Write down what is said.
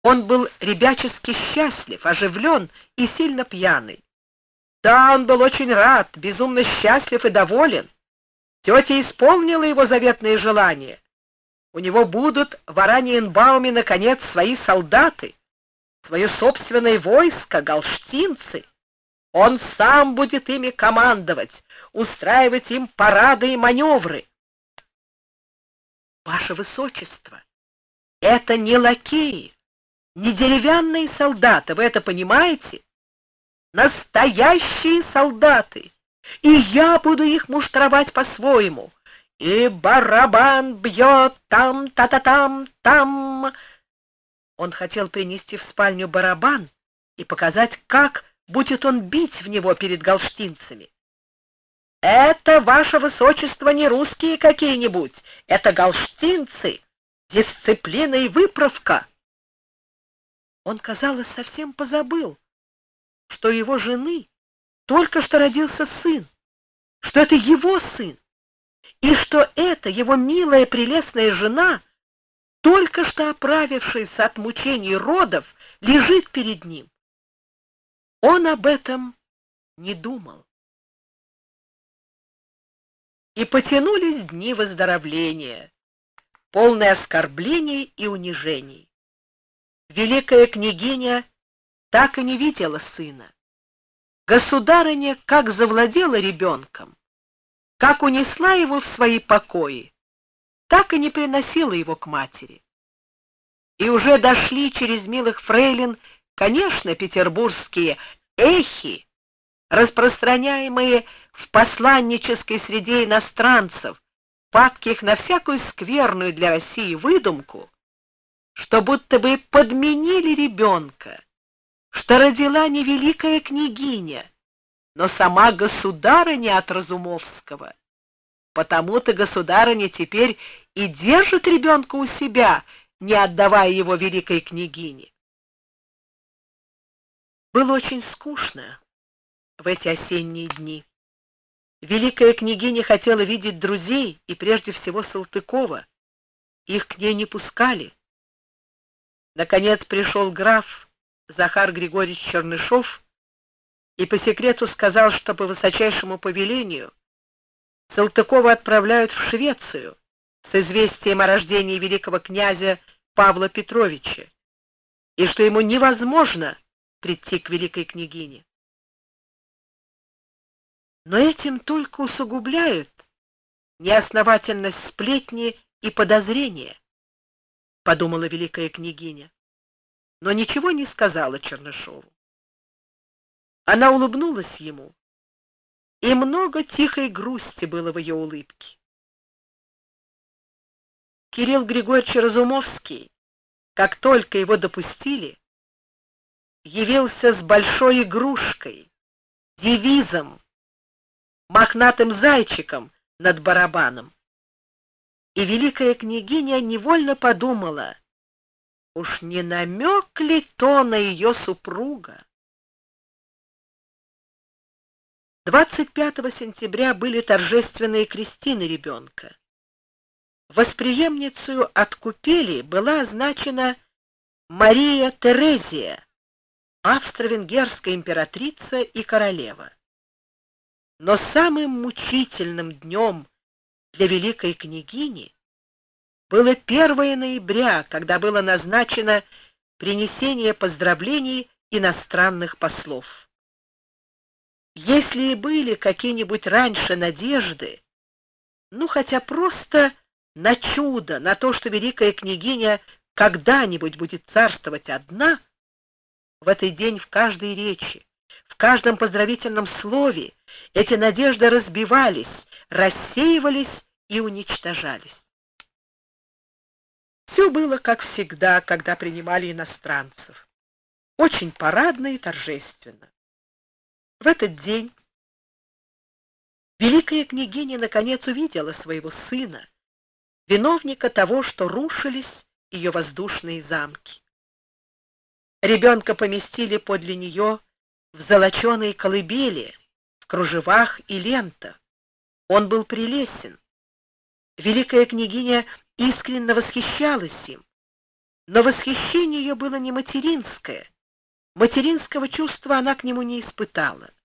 Он был ребячески счастлив, оживлен и сильно пьяный. Да, он был очень рад, безумно счастлив и доволен. Тетя исполнила его заветные желания. У него будут в Ораниенбауме, наконец, свои солдаты, свое собственное войско, галштинцы. Он сам будет ими командовать, устраивать им парады и маневры. Ваше Высочество, это не лакеи, не деревянные солдаты, вы это понимаете? Настоящие солдаты, и я буду их муштровать по-своему. И барабан бьет там, та-та-там, там. Он хотел принести в спальню барабан и показать, как будет он бить в него перед галштинцами. Это, ваше Высочество, не русские какие-нибудь, это галштинцы, дисциплина и выправка. Он, казалось, совсем позабыл, что у его жены только что родился сын, что это его сын, и что эта его милая прелестная жена, только что оправившаяся от мучений родов, лежит перед ним. Он об этом не думал. И потянулись дни выздоровления, полные оскорблений и унижений. Великая княгиня так и не видела сына. Государыня как завладела ребенком, как унесла его в свои покои, так и не приносила его к матери. И уже дошли через милых фрейлин, конечно, петербургские эхи, распространяемые в посланнической среде иностранцев, падких на всякую скверную для России выдумку, что будто бы подменили ребенка, что родила не великая княгиня, но сама государыня от Разумовского. Потому-то государыня теперь и держит ребенка у себя, не отдавая его великой княгине. Было очень скучно в эти осенние дни. Великая княгиня хотела видеть друзей, и прежде всего Салтыкова. Их к ней не пускали. Наконец пришел граф Захар Григорьевич Чернышов и по секрету сказал, что по высочайшему повелению Салтыкова отправляют в Швецию с известием о рождении великого князя Павла Петровича, и что ему невозможно прийти к великой княгине. Но этим только усугубляют неосновательность сплетни и подозрения, подумала великая княгиня, но ничего не сказала Чернышову. Она улыбнулась ему, и много тихой грусти было в ее улыбке. Кирилл Григорьевич Разумовский, как только его допустили, явился с большой игрушкой, девизом, мохнатым зайчиком над барабаном. И великая княгиня невольно подумала, уж не намек ли то на ее супруга? 25 сентября были торжественные крестины ребенка. Восприемницей от купели была означена Мария Терезия, австро-венгерская императрица и королева. Но самым мучительным днем для великой княгини было 1 ноября, когда было назначено принесение поздравлений иностранных послов. Если и были какие-нибудь раньше надежды, ну хотя просто на чудо, на то, что великая княгиня когда-нибудь будет царствовать одна, в этот день в каждой речи, в каждом поздравительном слове эти надежды разбивались, рассеивались и уничтожались. Все было как всегда, когда принимали иностранцев. Очень парадно и торжественно. В этот день великая княгиня наконец увидела своего сына, виновника того, что рушились ее воздушные замки. Ребенка поместили подле нее в золоченой колыбели, в кружевах и лентах. Он был прелестен. Великая княгиня искренне восхищалась им, Но восхищение ее было не материнское. Материнского чувства она к нему не испытала.